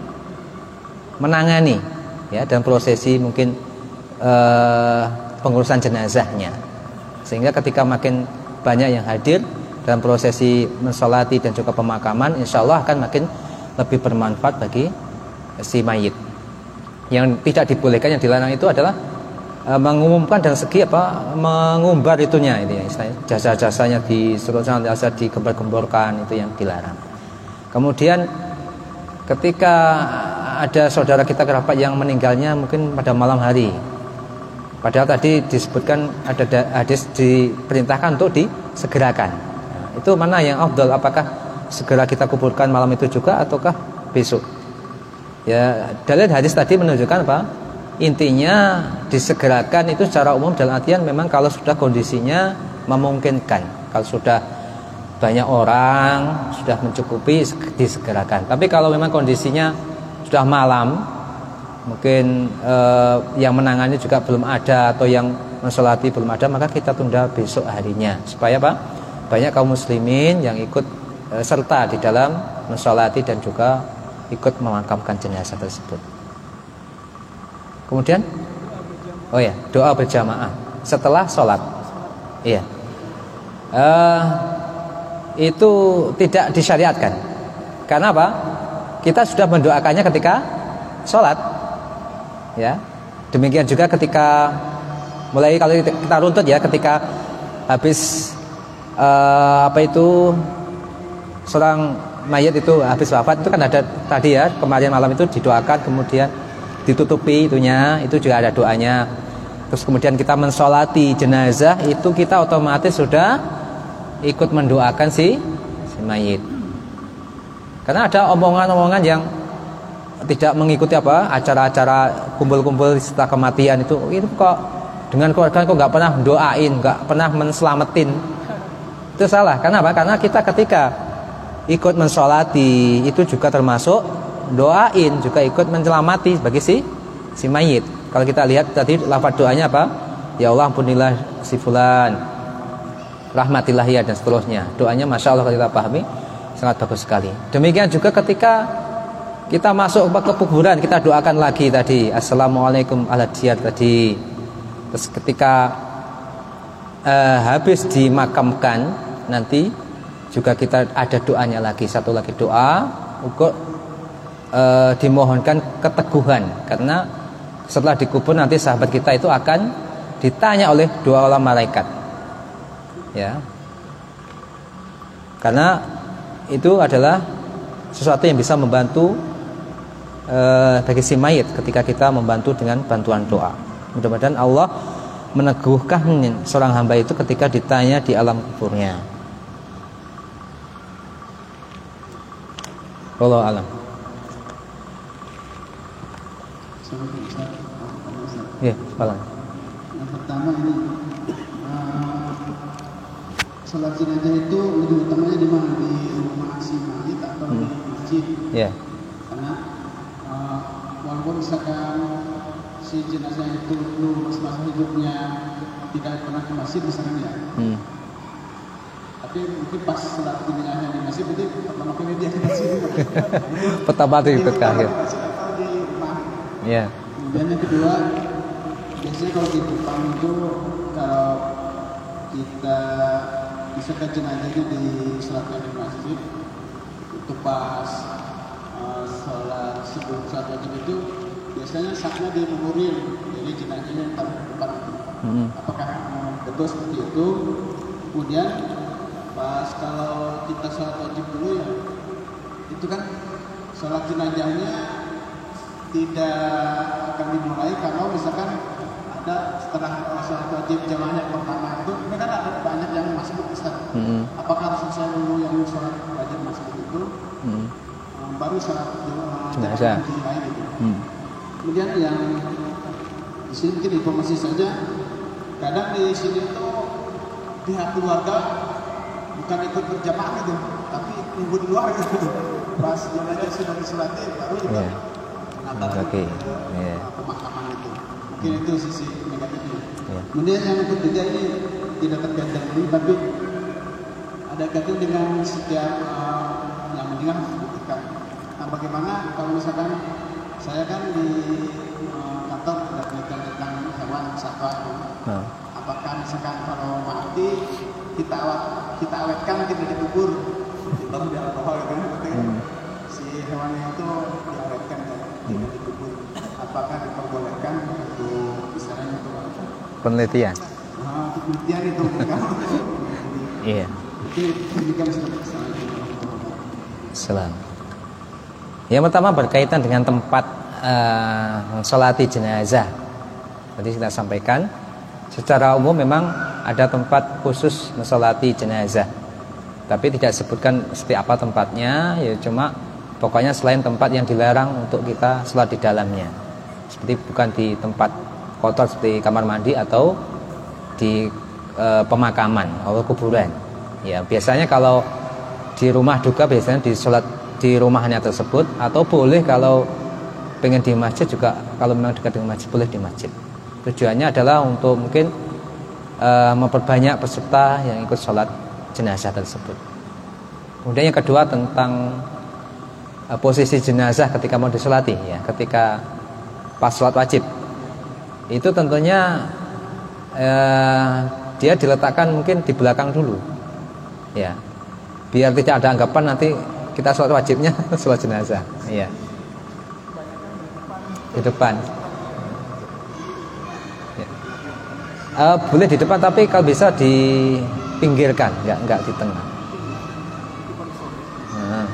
menangani, ya, dan prosesi mungkin eh, pengurusan jenazahnya. Sehingga ketika makin banyak yang hadir dalam prosesi mensolati dan juga pemakaman, insya Allah akan makin lebih bermanfaat bagi si mayit. Yang tidak dibolehkan, yang dilarang itu adalah e, mengumumkan dan segi apa mengumbar itunya, itu ya, istilahnya jasa-jasanya disuruhkan, jasa digembar-gemborkan, itu yang dilarang. Kemudian ketika ada saudara kita kerabat yang meninggalnya mungkin pada malam hari, padahal tadi disebutkan ada hadis diperintahkan untuk disegerakan. Nah, itu mana yang afdal? Apakah segera kita kuburkan malam itu juga ataukah besok? Ya, dalil hadis tadi menunjukkan apa? Intinya disegerakan itu secara umum dalam artian memang kalau sudah kondisinya memungkinkan, kalau sudah banyak orang, sudah mencukupi, disegerakan. Tapi kalau memang kondisinya sudah malam, mungkin eh, yang menangani juga belum ada atau yang mensolati belum ada, maka kita tunda besok harinya supaya apa? Banyak kaum muslimin yang ikut eh, serta di dalam mensolati dan juga ikut memakamkan jenazah tersebut. Kemudian, oh ya, doa berjamaah setelah sholat, iya, uh, itu tidak disyariatkan. Karena apa? Kita sudah mendoakannya ketika sholat, ya. Demikian juga ketika mulai kalau kita runtut ya, ketika habis uh, apa itu seorang mayat itu habis wafat, itu kan ada tadi ya, kemarin malam itu didoakan, kemudian ditutupi itunya, itu juga ada doanya. Terus kemudian kita mensolati jenazah, itu kita otomatis sudah ikut mendoakan si, si mayit. Karena ada omongan-omongan yang tidak mengikuti apa acara-acara kumpul-kumpul setelah kematian itu, itu kok dengan keluarga kok nggak pernah doain, nggak pernah menselamatin. Itu salah. Karena apa? Karena kita ketika ikut mensolati itu juga termasuk doain, juga ikut menyelamati bagi si si mayit. Kalau kita lihat tadi lafaz doanya apa? Ya Allah ampunilah si fulan, rahmatilah ya, dan seterusnya. Doanya masya Allah kalau kita pahami sangat bagus sekali. Demikian juga ketika kita masuk ke kuburan, kita doakan lagi tadi assalamualaikum ala diyar tadi. Terus ketika uh, habis dimakamkan nanti juga kita ada doanya lagi, satu lagi doa untuk e, dimohonkan keteguhan, karena setelah dikubur nanti sahabat kita itu akan ditanya oleh dua orang malaikat, ya, karena itu adalah sesuatu yang bisa membantu e, bagi si mayit ketika kita membantu dengan bantuan doa. Mudah-mudahan Allah meneguhkan seorang hamba itu ketika ditanya di alam kuburnya. Wallahu alam. Ya, salam.
Yang pertama ini uh, sholat jenazah itu lebih utamanya di mana, di rumah si mayit atau hmm. di masjid? Ya. Yeah. Karena uh, walaupun misalkan si jenazah itu dulu masa hidupnya tidak pernah ke masjid misalnya ya. Hmm. Tapi mungkin pas sholat jenazah di masjid berarti pertama kali dia ke masjid.
Pertama itu ikut ke akhir. Iya.
Kemudian yang kedua, biasanya kalau di Jepang itu kalau kita misalkan jenazahnya di sholatkan di masjid, itu pas uh, sholat sebelum sholat wajib itu biasanya saatnya di memorial, jadi jenazahnya taruh di depan. Hmm. Apakah uh, betul seperti itu? Kemudian pas kalau kita sholat wajib dulu ya, itu kan sholat jenazahnya tidak akan dimulai kalau misalkan ada setelah sholat wajib jamaah yang pertama itu, ini kan ada banyak yang masuk Ustaz. Hmm. Apakah harus selesai dulu yang sholat wajib masuk itu?
baru sholat
jenazah. Hmm.
Kemudian yang di sini mungkin informasi saja, kadang di sini itu pihak keluarga bukan ikut berjamaah gitu, tapi nunggu di luar gitu. Pas jenazah sudah disolati baru kita
Yeah.
mengantarkan
Okay.
ke
Yeah.
pemakaman itu. Mungkin itu sisi negatifnya.
Yeah.
Kemudian yang ketiga ini tidak terkait dengan ini, tapi ada kaitan dengan setiap uh, yang meninggal harus dibuktikan. Nah, bagaimana kalau misalkan saya kan di uh, kantor ada penelitian tentang hewan satwa itu.
Nah.
Apakah misalkan kalau mati kita awet kita awetkan kita dikubur baru di alkohol gitu kan?
Hmm.
Si hewannya itu diawetkan kan, tidak dikubur. Apakah diperbolehkan untuk istilahnya untuk apa?
Penelitian.
Nah, untuk penelitian itu kan?
Iya.
Jadi demikian sudah.
Salam. Yang pertama berkaitan dengan tempat uh, mensolati jenazah. Tadi kita sampaikan, secara umum memang ada tempat khusus mensolati jenazah, tapi tidak sebutkan seperti apa tempatnya. Ya cuma pokoknya selain tempat yang dilarang untuk kita sholat di dalamnya, seperti bukan di tempat kotor seperti kamar mandi atau di uh, pemakaman atau kuburan. Ya biasanya kalau di rumah duka biasanya di sholat di rumahnya tersebut, atau boleh kalau pengen di masjid juga, kalau memang dekat dengan masjid boleh di masjid. Tujuannya adalah untuk mungkin uh, memperbanyak peserta yang ikut sholat jenazah tersebut. Kemudian yang kedua tentang uh, posisi jenazah ketika mau disolati, ya ketika pas sholat wajib itu tentunya uh, dia diletakkan mungkin di belakang dulu, ya biar tidak ada anggapan nanti kita sholat wajibnya sholat jenazah. Iya. Di depan. Ya. Uh, boleh di depan, tapi kalau bisa dipinggirkan, nggak nggak di tengah. Nah.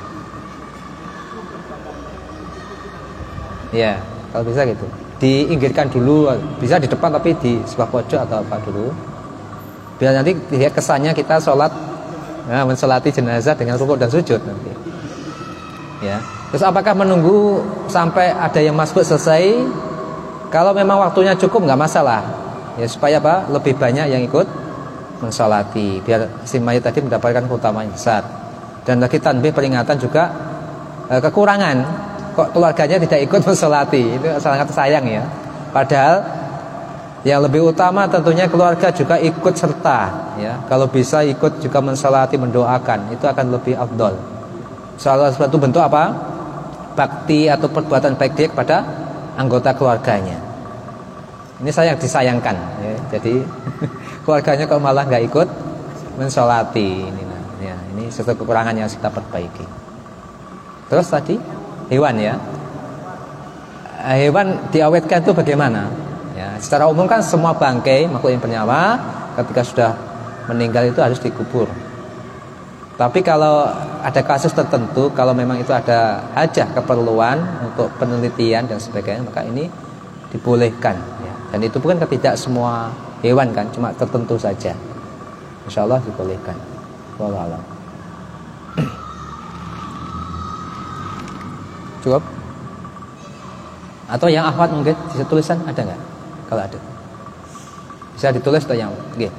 Ya, kalau bisa gitu. Diinggirkan dulu, bisa di depan tapi di sebelah pojok atau apa dulu. Biar nanti lihat kesannya kita sholat, nah, mensolati jenazah dengan rukuk dan sujud nanti. Ya. Terus apakah menunggu sampai ada yang masbuk selesai? Kalau memang waktunya cukup nggak masalah. Ya supaya apa? Lebih banyak yang ikut mensolati, biar si mayit tadi mendapatkan keutamaan besar. Dan lagi tanbih peringatan juga eh, kekurangan. Kok keluarganya tidak ikut mensolati? Itu sangat sayang ya. Padahal yang lebih utama tentunya keluarga juga ikut serta, ya. Kalau bisa ikut juga mensolati, mendoakan, itu akan lebih afdol. Salah satu bentuk apa? Bakti atau perbuatan baik dia kepada anggota keluarganya. Ini sayang disayangkan, ya. Jadi keluarganya kalau malah nggak ikut mensolati, ini, ya, ini satu kekurangan yang kita perbaiki. Terus tadi hewan, ya, hewan diawetkan itu bagaimana? Ya, secara umum kan semua bangkai makhluk yang bernyawa ketika sudah meninggal itu harus dikubur. Tapi kalau ada kasus tertentu, kalau memang itu ada hajah keperluan untuk penelitian dan sebagainya, maka ini dibolehkan, ya. Dan itu bukan tidak semua hewan kan, cuma tertentu saja. Insya Allah dibolehkan. Wallahu a'lam. Cukup? Atau yang akhwat mungkin bisa tulisan ada nggak? Kalau ada, bisa ditulis atau yang, oke,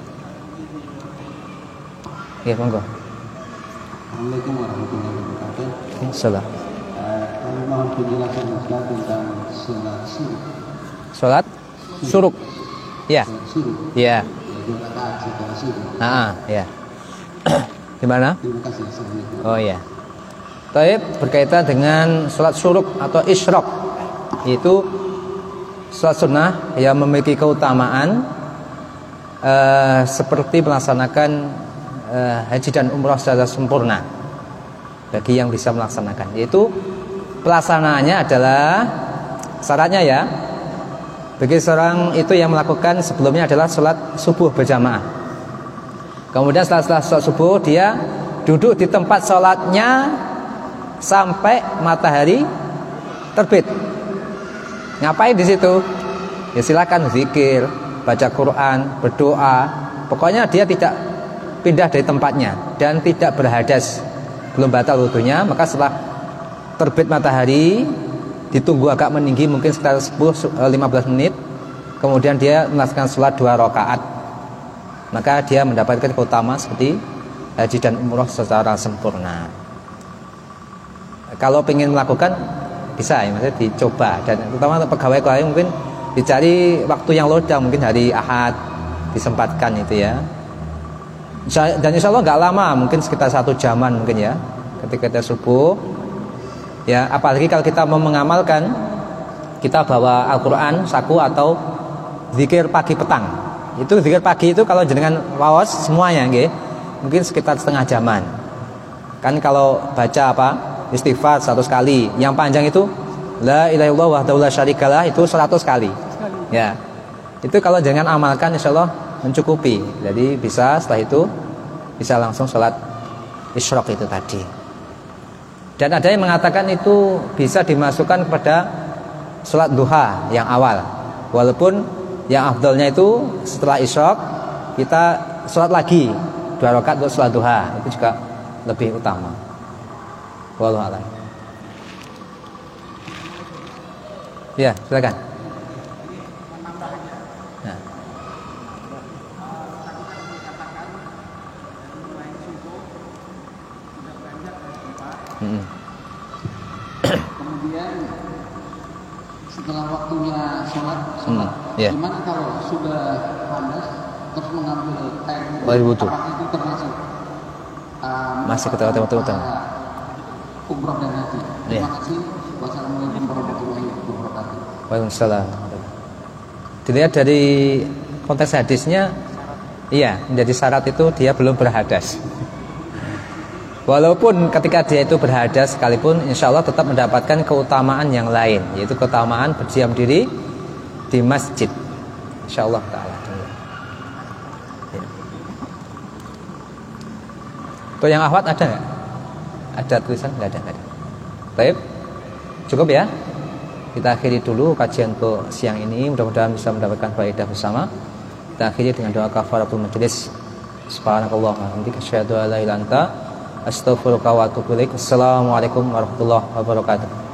oke, monggo.
Assalamualaikum warahmatullahi wabarakatuh.
Salam.
Kami mohon penjelasan Ustaz tentang sholat suruk.
Sholat suruk, ya,
Suruk.
ya.
Dua rakaat setelah suruk.
Ah, ya. Gimana?
Terima kasih. Assalamualaikum.
Oh ya. Taib berkaitan dengan sholat suruk atau isyraq, itu sholat sunnah yang memiliki keutamaan uh, seperti melaksanakan uh, haji dan umrah secara sempurna bagi yang bisa melaksanakan. Yaitu pelaksanaannya adalah syaratnya, ya, bagi seorang itu yang melakukan sebelumnya adalah sholat subuh berjamaah. Kemudian setelah, setelah sholat subuh dia duduk di tempat sholatnya sampai matahari terbit. Ngapain di situ? Ya silakan zikir, baca Quran, berdoa. Pokoknya dia tidak pindah dari tempatnya dan tidak berhadas, belum batal wudunya. Maka setelah terbit matahari, ditunggu agak meninggi mungkin sekitar sepuluh sampai lima belas menit, kemudian dia melaksanakan sholat dua rakaat, maka dia mendapatkan keutamaan seperti haji dan umroh secara sempurna. Kalau ingin melakukan bisa ya, maksudnya dicoba, dan terutama untuk pegawai-pegawai mungkin dicari waktu yang lodang, mungkin hari Ahad disempatkan itu ya. Dan insya Allah nggak lama, mungkin sekitar satu jaman mungkin ya, ketika kita subuh ya. Apalagi kalau kita mau mengamalkan, kita bawa Al-Quran saku atau zikir pagi petang. Itu zikir pagi itu kalau jenengan waos semuanya nggih, mungkin sekitar setengah jaman. Kan kalau baca apa istighfar seratus kali, yang panjang itu la ilaha illallah wahdahu la syarikalah itu seratus kali ya. Itu kalau jangan amalkan insya Allah mencukupi. Jadi bisa setelah itu bisa langsung sholat isyraq itu tadi. Dan ada yang mengatakan itu bisa dimasukkan kepada sholat duha yang awal, walaupun yang afdalnya itu setelah isyraq kita sholat lagi dua rakaat untuk sholat duha, itu juga lebih utama. Wallahu a'lam. Ya, silakan. Nah. Hmm.
Kemudian setelah waktunya sholat, sholat.
Hmm, yeah.
Gimana kalau sudah panas terus mengambil air
air wudhu?
Apakah itu termasuk uh,
masih ketawa-tawa utama?
Umroh dan haji. Terima yeah. kasih. Wassalamualaikum warahmatullahi wabarakatuh.
Waalaikumsalam. Dilihat dari konteks hadisnya, iya, menjadi syarat itu dia belum berhadas. Walaupun ketika dia itu berhadas sekalipun, insya Allah tetap mendapatkan keutamaan yang lain, yaitu keutamaan berdiam diri di masjid, insya Allah Ta'ala. Ya. Tuh yang akhwat ada nggak? Ada tulisan? Nggak ada, nggak ada. Baik, cukup ya. Kita akhiri dulu kajian untuk siang ini. Mudah-mudahan bisa mendapatkan faedah bersama. Kita akhiri dengan doa kafaratul majlis. Subhanakallahumma wa bihamdika asyhadu an la ilaha illa anta astaghfiruka wa atubu ilaik. Assalamualaikum warahmatullahi wabarakatuh.